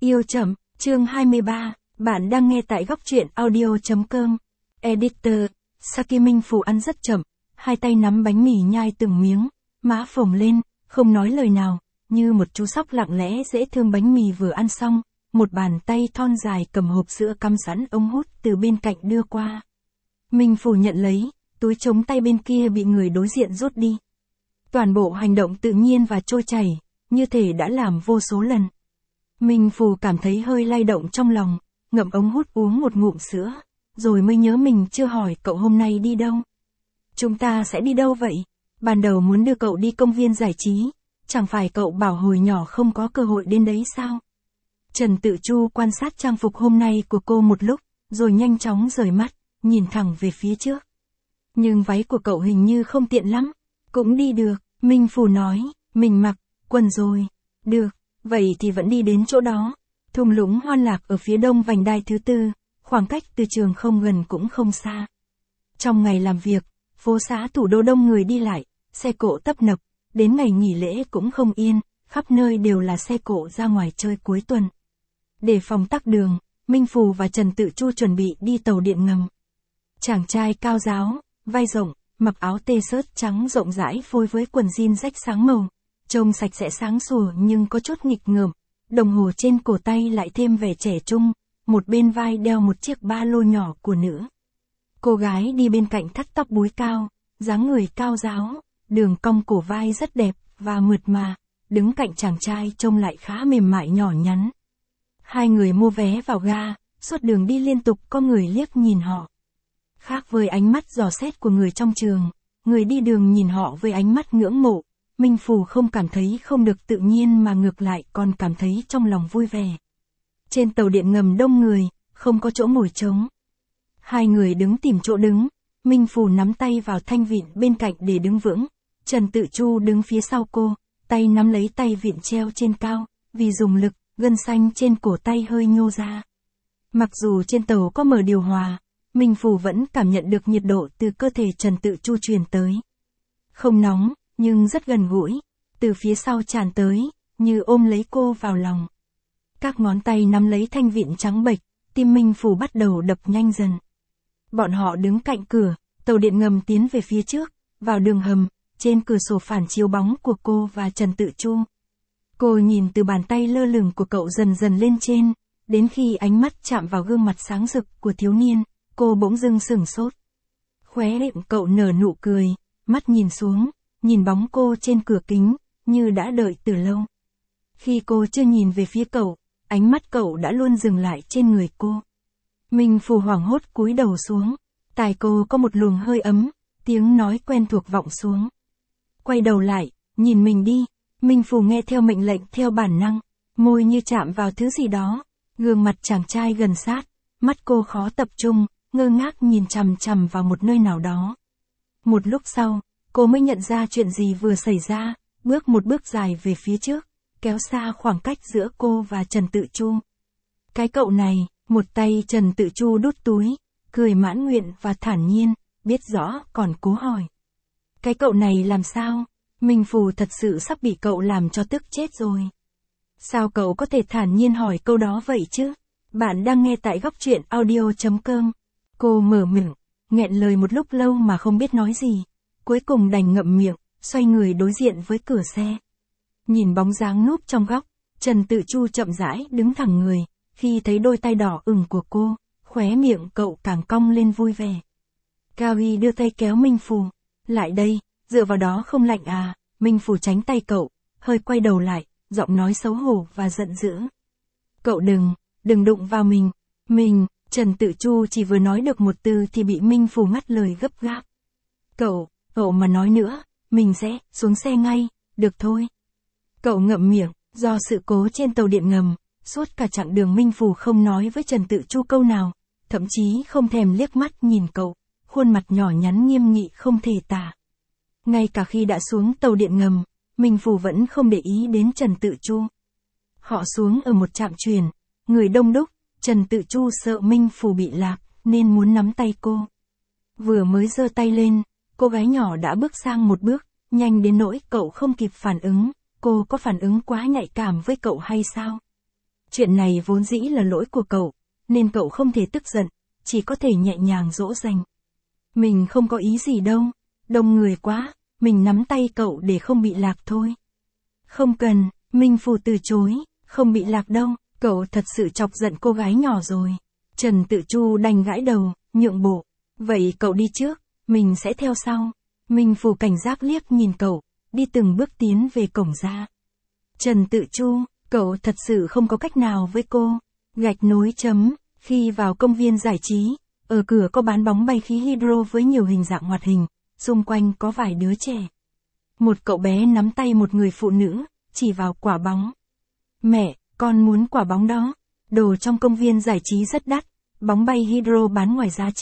Yêu chậm, chương 23, bạn đang nghe tại góc truyện audio.com. Editor, Saki Minh Phù ăn rất chậm, hai tay nắm bánh mì nhai từng miếng, má phồng lên, không nói lời nào, như một chú sóc lặng lẽ dễ thương. Bánh mì vừa ăn xong, một bàn tay thon dài cầm hộp sữa cắm sẵn ống hút từ bên cạnh đưa qua. Minh Phù nhận lấy, túi chống tay bên kia bị người đối diện rút đi. Toàn bộ hành động tự nhiên và trôi chảy, như thể đã làm vô số lần. Minh Phù cảm thấy hơi lay động trong lòng, ngậm ống hút uống một ngụm sữa, rồi mới nhớ mình chưa hỏi cậu hôm nay đi đâu. Chúng ta sẽ đi đâu vậy? Ban đầu muốn đưa cậu đi công viên giải trí, chẳng phải cậu bảo hồi nhỏ không có cơ hội đến đấy sao? Trần Tự Chu quan sát trang phục hôm nay của cô một lúc, rồi nhanh chóng rời mắt, nhìn thẳng về phía trước. Nhưng váy của cậu hình như không tiện lắm. Cũng đi được, Minh Phù nói, mình mặc quần rồi. Được, vậy thì vẫn đi đến chỗ đó. Thung lũng Hoan Lạc ở phía đông vành đai thứ tư, khoảng cách từ trường không gần cũng không xa. Trong ngày làm việc, phố xá thủ đô đông người đi lại, xe cộ tấp nập, đến ngày nghỉ lễ cũng không yên, khắp nơi đều là xe cộ ra ngoài chơi cuối tuần. Để phòng tắc đường, Minh Phù và Trần Tự Chu chuẩn bị đi tàu điện ngầm. Chàng trai cao ráo, vai rộng, mặc áo t-shirt trắng rộng rãi phối với quần jean rách sáng màu, trông sạch sẽ sáng sủa nhưng có chút nghịch ngợm. Đồng hồ trên cổ tay lại thêm vẻ trẻ trung, một bên vai đeo một chiếc ba lô nhỏ của nữ. Cô gái đi bên cạnh thắt tóc búi cao, dáng người cao ráo, đường cong cổ vai rất đẹp và mượt mà, đứng cạnh chàng trai trông lại khá mềm mại nhỏ nhắn. Hai người mua vé vào ga, suốt đường đi liên tục có người liếc nhìn họ. Khác với ánh mắt dò xét của người trong trường, người đi đường nhìn họ với ánh mắt ngưỡng mộ. Minh Phù không cảm thấy không được tự nhiên mà ngược lại còn cảm thấy trong lòng vui vẻ. Trên tàu điện ngầm đông người, không có chỗ ngồi trống. Hai người đứng tìm chỗ đứng, Minh Phù nắm tay vào thanh vịn bên cạnh để đứng vững. Trần Tự Chu đứng phía sau cô, tay nắm lấy tay vịn treo trên cao, vì dùng lực, gân xanh trên cổ tay hơi nhô ra. Mặc dù trên tàu có mở điều hòa, Minh Phù vẫn cảm nhận được nhiệt độ từ cơ thể Trần Tự Chu truyền tới. Không nóng, nhưng rất gần gũi, từ phía sau tràn tới, như ôm lấy cô vào lòng. Các ngón tay nắm lấy thanh vịn trắng bệch, tim Minh Phù bắt đầu đập nhanh dần. Bọn họ đứng cạnh cửa, tàu điện ngầm tiến về phía trước, vào đường hầm, trên cửa sổ phản chiếu bóng của cô và Trần Tự Chu. Cô nhìn từ bàn tay lơ lửng của cậu dần dần lên trên, đến khi ánh mắt chạm vào gương mặt sáng rực của thiếu niên, cô bỗng dưng sửng sốt. Khóe miệng cậu nở nụ cười, mắt nhìn xuống, nhìn bóng cô trên cửa kính, như đã đợi từ lâu. Khi cô chưa nhìn về phía cậu, ánh mắt cậu đã luôn dừng lại trên người cô. Minh Phù hoảng hốt cúi đầu xuống, tai cô có một luồng hơi ấm, tiếng nói quen thuộc vọng xuống. Quay đầu lại, nhìn mình đi. Minh Phù nghe theo mệnh lệnh theo bản năng, môi như chạm vào thứ gì đó, gương mặt chàng trai gần sát, mắt cô khó tập trung, ngơ ngác nhìn chằm chằm vào một nơi nào đó. Một lúc sau, cô mới nhận ra chuyện gì vừa xảy ra, bước một bước dài về phía trước, kéo xa khoảng cách giữa cô và Trần Tự Chu. Cái cậu này, một tay Trần Tự Chu đút túi, cười mãn nguyện và thản nhiên, biết rõ còn cố hỏi. Cái cậu này làm sao? Minh Phù thật sự sắp bị cậu làm cho tức chết rồi. Sao cậu có thể thản nhiên hỏi câu đó vậy chứ? Bạn đang nghe tại góc truyện audio.com. Cô mở miệng, nghẹn lời một lúc lâu mà không biết nói gì. Cuối cùng đành ngậm miệng, xoay người đối diện với cửa xe. Nhìn bóng dáng núp trong góc, Trần Tự Chu chậm rãi đứng thẳng người, khi thấy đôi tay đỏ ửng của cô, khóe miệng cậu càng cong lên vui vẻ. Cao Hy đưa tay kéo Minh Phù. Lại đây, dựa vào đó không lạnh à? Minh Phù tránh tay cậu, hơi quay đầu lại, giọng nói xấu hổ và giận dữ. Cậu đừng đụng vào mình, Trần Tự Chu chỉ vừa nói được một từ thì bị Minh Phù ngắt lời gấp gáp. Cậu mà nói nữa, mình sẽ xuống xe ngay, được thôi. Cậu ngậm miệng, do sự cố trên tàu điện ngầm, suốt cả chặng đường Minh Phù không nói với Trần Tự Chu câu nào, thậm chí không thèm liếc mắt nhìn cậu, khuôn mặt nhỏ nhắn nghiêm nghị không thể tả. Ngay cả khi đã xuống tàu điện ngầm, Minh Phù vẫn không để ý đến Trần Tự Chu. Họ xuống ở một trạm chuyển, người đông đúc, Trần Tự Chu sợ Minh Phù bị lạc, nên muốn nắm tay cô. Vừa mới giơ tay lên, cô gái nhỏ đã bước sang một bước, nhanh đến nỗi cậu không kịp phản ứng, cô có phản ứng quá nhạy cảm với cậu hay sao? Chuyện này vốn dĩ là lỗi của cậu, nên cậu không thể tức giận, chỉ có thể nhẹ nhàng dỗ dành. Mình không có ý gì đâu, đông người quá, mình nắm tay cậu để không bị lạc thôi. Không cần, Minh Phù từ chối, không bị lạc đâu, cậu thật sự chọc giận cô gái nhỏ rồi. Trần Tự Chu đành gãi đầu, nhượng bộ. Vậy cậu đi trước, mình sẽ theo sau. Minh Phù cảnh giác liếc nhìn cậu, đi từng bước tiến về cổng ra. Trần Tự Chu, cậu thật sự không có cách nào với cô. Gạch nối chấm, khi vào công viên giải trí, ở cửa có bán bóng bay khí hydro với nhiều hình dạng hoạt hình, xung quanh có vài đứa trẻ. Một cậu bé nắm tay một người phụ nữ, chỉ vào quả bóng. Mẹ, con muốn quả bóng đó. Đồ trong công viên giải trí rất đắt, bóng bay hydro bán ngoài giá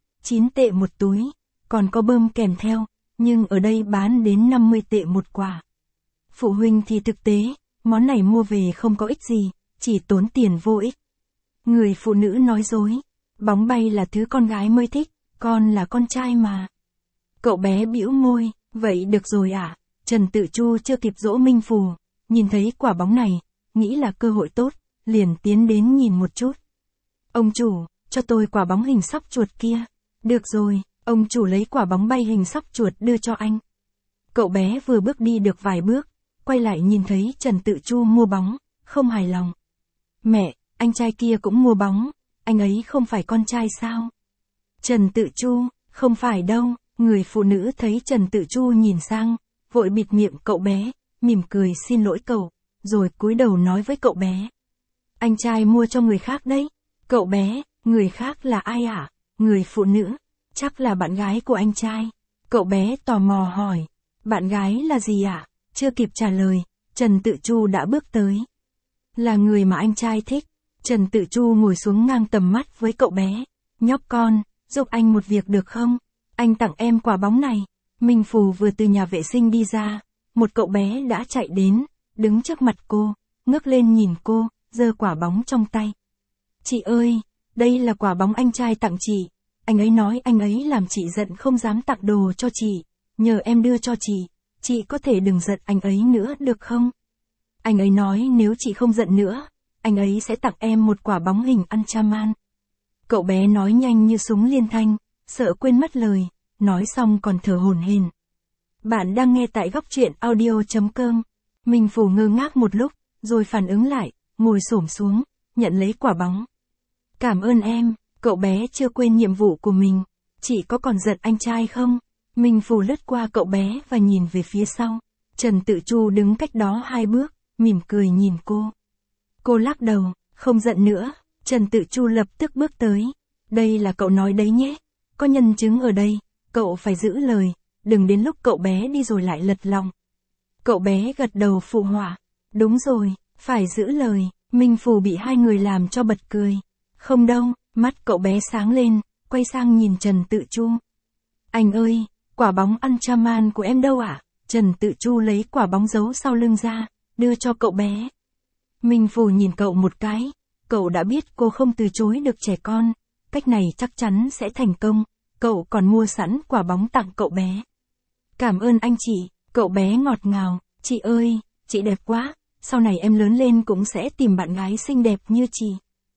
9 tệ một túi, còn có bơm kèm theo, nhưng ở đây bán đến 50 tệ một quả. Phụ huynh thì thực tế, món này mua về không có ích gì, chỉ tốn tiền vô ích. Người phụ nữ nói dối, bóng bay là thứ con gái mới thích, con là con trai mà. Cậu bé bĩu môi, vậy được rồi ạ. Trần Tự Chu chưa kịp dỗ Minh Phù, nhìn thấy quả bóng này, nghĩ là cơ hội tốt, liền tiến đến nhìn một chút. Ông chủ, cho tôi quả bóng hình sóc chuột kia. Được rồi, ông chủ lấy quả bóng bay hình sóc chuột đưa cho anh. Cậu bé vừa bước đi được vài bước, quay lại nhìn thấy Trần Tự Chu mua bóng, không hài lòng. Mẹ, anh trai kia cũng mua bóng, anh ấy không phải con trai sao? Trần Tự Chu, không phải đâu. Người phụ nữ thấy Trần Tự Chu nhìn sang, vội bịt miệng cậu bé, mỉm cười xin lỗi cậu, rồi cúi đầu nói với cậu bé. Anh trai mua cho người khác đấy. Cậu bé, người khác là ai ạ? Người phụ nữ, chắc là bạn gái của anh trai. Cậu bé tò mò hỏi, bạn gái là gì ạ? Chưa kịp trả lời, Trần Tự Chu đã bước tới. Là người mà anh trai thích. Trần Tự Chu ngồi xuống ngang tầm mắt với cậu bé. Nhóc con, giúp anh một việc được không? Anh tặng em quả bóng này. Minh Phù vừa từ nhà vệ sinh đi ra, một cậu bé đã chạy đến, đứng trước mặt cô, ngước lên nhìn cô, giơ quả bóng trong tay. Chị ơi, đây là quả bóng anh trai tặng chị. Anh ấy nói anh ấy làm chị giận không dám tặng đồ cho chị, nhờ em đưa cho chị có thể đừng giận anh ấy nữa được không? Anh ấy nói nếu chị không giận nữa, anh ấy sẽ tặng em một quả bóng hình Ultraman. Cậu bé nói nhanh như súng liên thanh, sợ quên mất lời, nói xong còn thở hổn hển. Bạn đang nghe tại góc truyện audio.com. Minh Phù ngơ ngác một lúc, rồi phản ứng lại, ngồi xổm xuống, nhận lấy quả bóng. Cảm ơn em, cậu bé chưa quên nhiệm vụ của mình. Chị có còn giận anh trai không? Minh Phù lướt qua cậu bé và nhìn về phía sau. Trần Tự Chu đứng cách đó 2 bước, mỉm cười nhìn cô. Cô lắc đầu, không giận nữa. Trần Tự Chu lập tức bước tới. Đây là cậu nói đấy nhé. Có nhân chứng ở đây, cậu phải giữ lời, đừng đến lúc cậu bé đi rồi lại lật lòng. Cậu bé gật đầu phụ họa. Đúng rồi, phải giữ lời. Minh Phù bị hai người làm cho bật cười. Không đâu, mắt cậu bé sáng lên, quay sang nhìn Trần Tự Chu. Anh ơi, quả bóng Ultraman của em đâu ạ? Trần Tự Chu lấy quả bóng giấu sau lưng ra, đưa cho cậu bé. Minh Phù nhìn cậu một cái, cậu đã biết cô không từ chối được trẻ con, cách này chắc chắn sẽ thành công, cậu còn mua sẵn quả bóng tặng cậu bé. Cảm ơn anh chị, cậu bé ngọt ngào, chị ơi, chị đẹp quá, sau này em lớn lên cũng sẽ tìm bạn gái xinh đẹp như chị.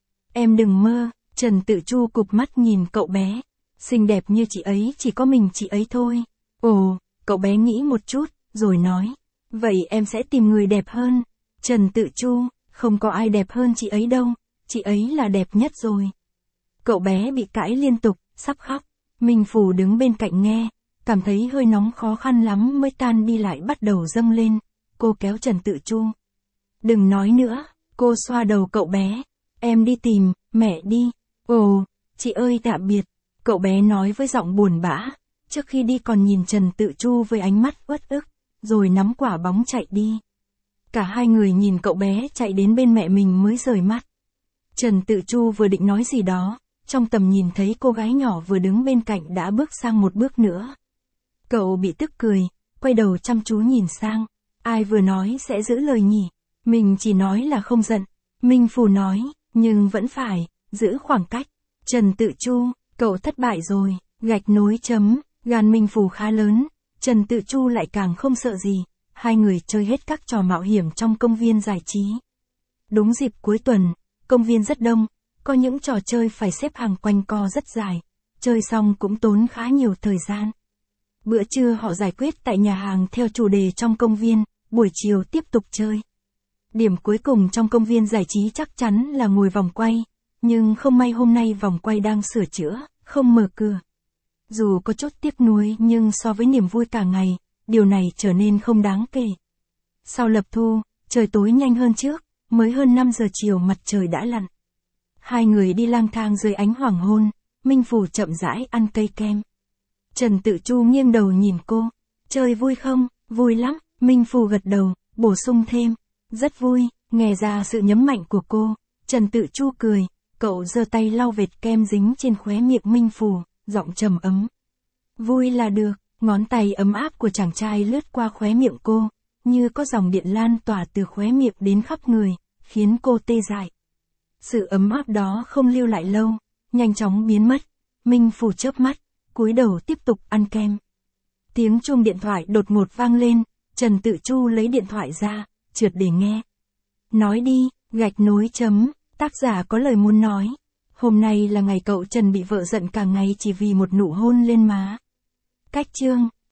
Em đừng mơ, Trần Tự Chu cụp mắt nhìn cậu bé, xinh đẹp như chị ấy chỉ có mình chị ấy thôi. Ồ, cậu bé nghĩ một chút, rồi nói, vậy em sẽ tìm người đẹp hơn. Trần Tự Chu, không có ai đẹp hơn chị ấy đâu, chị ấy là đẹp nhất rồi. Cậu bé bị cãi liên tục, sắp khóc. Minh Phù đứng bên cạnh nghe, cảm thấy hơi nóng khó khăn lắm mới tan đi lại bắt đầu dâng lên. Cô kéo Trần Tự Chu. Đừng nói nữa, cô xoa đầu cậu bé. Em đi tìm, mẹ đi. Ồ, chị ơi tạm biệt. Cậu bé nói với giọng buồn bã, trước khi đi còn nhìn Trần Tự Chu với ánh mắt uất ức, rồi nắm quả bóng chạy đi. Cả hai người nhìn cậu bé chạy đến bên mẹ mình mới rời mắt. Trần Tự Chu vừa định nói gì đó, trong tầm nhìn thấy cô gái nhỏ vừa đứng bên cạnh đã bước sang một bước nữa. Cậu bị tức cười, quay đầu chăm chú nhìn sang. Ai vừa nói sẽ giữ lời nhỉ? Mình chỉ nói là không giận. Minh Phù nói, nhưng vẫn phải giữ khoảng cách. Trần Tự Chu, cậu thất bại rồi. Gạch nối chấm, gan Minh Phù khá lớn. Trần Tự Chu lại càng không sợ gì. Hai người chơi hết các trò mạo hiểm trong công viên giải trí. Đúng dịp cuối tuần, công viên rất đông, có những trò chơi phải xếp hàng quanh co rất dài, chơi xong cũng tốn khá nhiều thời gian. Bữa trưa họ giải quyết tại nhà hàng theo chủ đề trong công viên, buổi chiều tiếp tục chơi. Điểm cuối cùng trong công viên giải trí chắc chắn là ngồi vòng quay, nhưng không may hôm nay vòng quay đang sửa chữa, không mở cửa. Dù có chút tiếc nuối nhưng so với niềm vui cả ngày, điều này trở nên không đáng kể. Sau lập thu, trời tối nhanh hơn trước, mới hơn 5 giờ chiều mặt trời đã lặn. Hai người đi lang thang dưới ánh hoàng hôn, Minh Phủ chậm rãi ăn cây kem. Trần Tự Chu nghiêng đầu nhìn cô, chơi vui không? Vui lắm, Minh Phủ gật đầu, bổ sung thêm, rất vui. Nghe ra sự nhấn mạnh của cô, Trần Tự Chu cười, cậu giơ tay lau vệt kem dính trên khóe miệng Minh Phủ, giọng trầm ấm. Vui là được, ngón tay ấm áp của chàng trai lướt qua khóe miệng cô, như có dòng điện lan tỏa từ khóe miệng đến khắp người, khiến cô tê dại. Sự ấm áp đó không lưu lại lâu, nhanh chóng biến mất. Minh Phủ chớp mắt, cúi đầu tiếp tục ăn kem. Tiếng chuông điện thoại đột ngột vang lên, Trần Tự Chu lấy điện thoại ra, trượt để nghe. Nói đi, gạch nối chấm, tác giả có lời muốn nói. Hôm nay là ngày cậu Trần bị vợ giận cả ngày chỉ vì một nụ hôn lên má. Cách chương